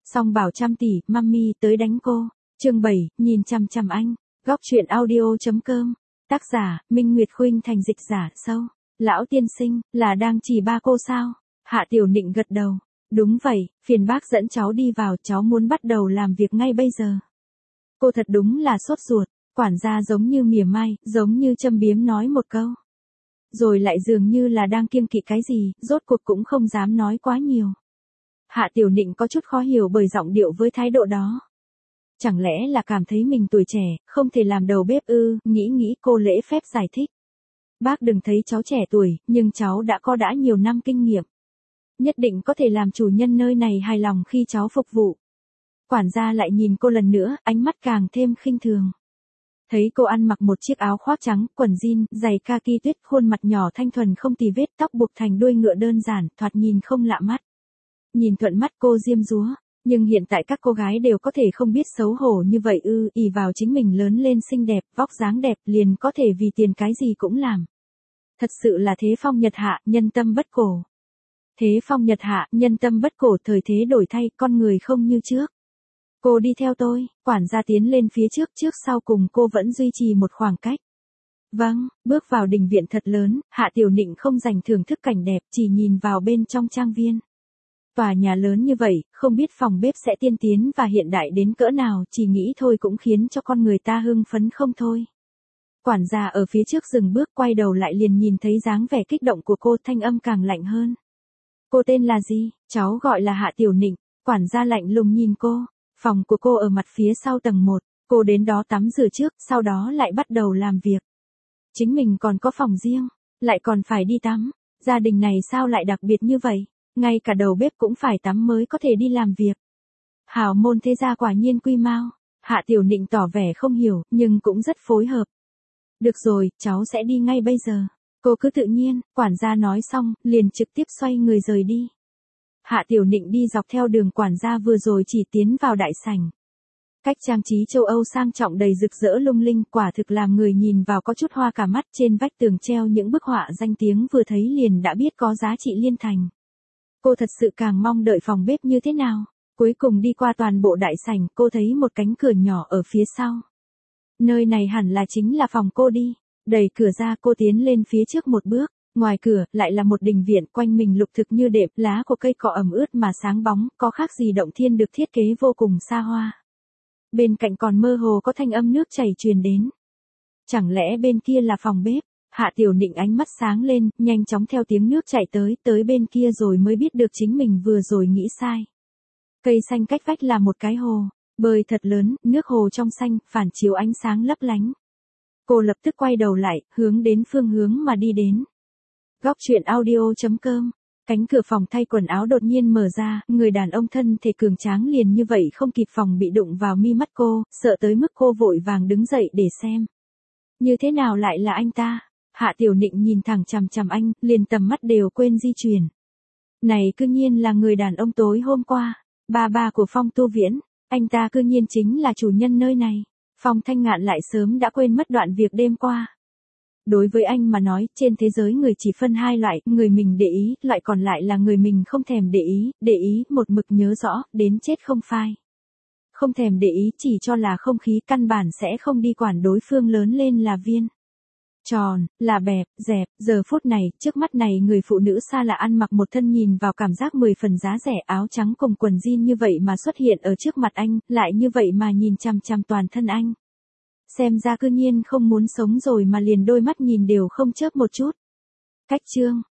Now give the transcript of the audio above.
Song bảo trăm tỷ, mami tới đánh cô. Chương 7, nhìn chằm chằm anh. Góc truyện audio.com. Tác giả, Minh Nguyệt Khuynh thành dịch giả sâu. Lão tiên sinh, là đang chỉ ba cô sao? Hạ Tiểu Nịnh gật đầu. Đúng vậy, phiền bác dẫn cháu đi vào, cháu muốn bắt đầu làm việc ngay bây giờ. Cô thật đúng là sốt ruột, quản gia giống như mỉa mai, giống như châm biếm nói một câu. Rồi lại dường như là đang kiêng kỵ cái gì, rốt cuộc cũng không dám nói quá nhiều. Hạ Tiểu Nịnh có chút khó hiểu bởi giọng điệu với thái độ đó. Chẳng lẽ là cảm thấy mình tuổi trẻ, không thể làm đầu bếp ư? Nghĩ cô lễ phép giải thích. Bác đừng thấy cháu trẻ tuổi, nhưng cháu đã nhiều năm kinh nghiệm. Nhất định có thể làm chủ nhân nơi này hài lòng khi cháu phục vụ. Quản gia lại nhìn cô lần nữa, ánh mắt càng thêm khinh thường. Thấy cô ăn mặc một chiếc áo khoác trắng, quần jean, giày kaki tuyết, khuôn mặt nhỏ thanh thuần không tì vết, tóc buộc thành đuôi ngựa đơn giản, thoạt nhìn không lạ mắt. Nhìn thuận mắt cô diêm dúa, nhưng hiện tại các cô gái đều có thể không biết xấu hổ như vậy ư? Ỷ vào chính mình lớn lên xinh đẹp, vóc dáng đẹp liền có thể vì tiền cái gì cũng làm. Thật sự là thế phong nhật hạ, nhân tâm bất cổ. Thế phong nhật hạ, nhân tâm bất cổ, thời thế đổi thay, con người không như trước. Cô đi theo tôi, quản gia tiến lên phía trước sau cùng cô vẫn duy trì một khoảng cách. Vâng, bước vào đình viện thật lớn, Hạ Tiểu Nịnh không dành thưởng thức cảnh đẹp, chỉ nhìn vào bên trong trang viên. Tòa nhà lớn như vậy, không biết phòng bếp sẽ tiên tiến và hiện đại đến cỡ nào, chỉ nghĩ thôi cũng khiến cho con người ta hưng phấn không thôi. Quản gia ở phía trước dừng bước, quay đầu lại liền nhìn thấy dáng vẻ kích động của cô, thanh âm càng lạnh hơn. Cô tên là gì? Cháu gọi là Hạ Tiểu Nịnh. Quản gia lạnh lùng nhìn cô. Phòng của cô ở mặt phía sau tầng 1, cô đến đó tắm rửa trước, sau đó lại bắt đầu làm việc. Chính mình còn có phòng riêng, lại còn phải đi tắm. Gia đình này sao lại đặc biệt như vậy? Ngay cả đầu bếp cũng phải tắm mới có thể đi làm việc. Hào môn thế gia quả nhiên quy mao. Hạ Tiểu Nịnh tỏ vẻ không hiểu, nhưng cũng rất phối hợp. Được rồi, cháu sẽ đi ngay bây giờ. Cô cứ tự nhiên, quản gia nói xong, liền trực tiếp xoay người rời đi. Hạ Tiểu Nịnh đi dọc theo đường quản gia vừa rồi chỉ tiến vào đại sảnh. Cách trang trí châu Âu sang trọng đầy rực rỡ lung linh, quả thực làm người nhìn vào có chút hoa cả mắt. Trên vách tường treo những bức họa danh tiếng vừa thấy liền đã biết có giá trị liên thành. Cô thật sự càng mong đợi phòng bếp như thế nào. Cuối cùng đi qua toàn bộ đại sảnh, cô thấy một cánh cửa nhỏ ở phía sau. Nơi này hẳn là chính là phòng cô đi. Đẩy cửa ra, cô tiến lên phía trước một bước. Ngoài cửa, lại là một đình viện, quanh mình lục thực như đệm, lá của cây cọ ẩm ướt mà sáng bóng, có khác gì động thiên, được thiết kế vô cùng xa hoa. Bên cạnh còn mơ hồ có thanh âm nước chảy truyền đến. Chẳng lẽ bên kia là phòng bếp? Hạ Tiểu Nịnh ánh mắt sáng lên, nhanh chóng theo tiếng nước chảy tới bên kia rồi mới biết được chính mình vừa rồi nghĩ sai. Cây xanh cách vách là một cái hồ, bơi thật lớn, nước hồ trong xanh, phản chiếu ánh sáng lấp lánh. Cô lập tức quay đầu lại, hướng đến phương hướng mà đi đến. Góc truyện audio.com. Cánh cửa phòng thay quần áo đột nhiên mở ra, người đàn ông thân thể cường tráng liền như vậy không kịp phòng bị đụng vào mi mắt cô, sợ tới mức cô vội vàng đứng dậy để xem. Như thế nào lại là anh ta? Hạ Tiểu Nịnh nhìn thẳng chằm chằm anh, liền tầm mắt đều quên di chuyển. Này cư nhiên là người đàn ông tối hôm qua, ba của Phong Tu Viễn, anh ta cư nhiên chính là chủ nhân nơi này. Phong Thanh Ngạn lại sớm đã quên mất đoạn việc đêm qua. Đối với anh mà nói, trên thế giới người chỉ phân hai loại, người mình để ý, loại còn lại là người mình không thèm để ý, một mực nhớ rõ, đến chết không phai. Không thèm để ý chỉ cho là không khí, căn bản sẽ không đi quản đối phương lớn lên là viên. Tròn, là bẹp, dẹp, giờ phút này, trước mắt này người phụ nữ xa lạ ăn mặc một thân nhìn vào cảm giác 10 phần giá rẻ, áo trắng cùng quần jean như vậy mà xuất hiện ở trước mặt anh, lại như vậy mà nhìn chằm chằm toàn thân anh. Xem ra cư nhiên không muốn sống rồi mà liền đôi mắt nhìn đều không chớp một chút. Cách chương.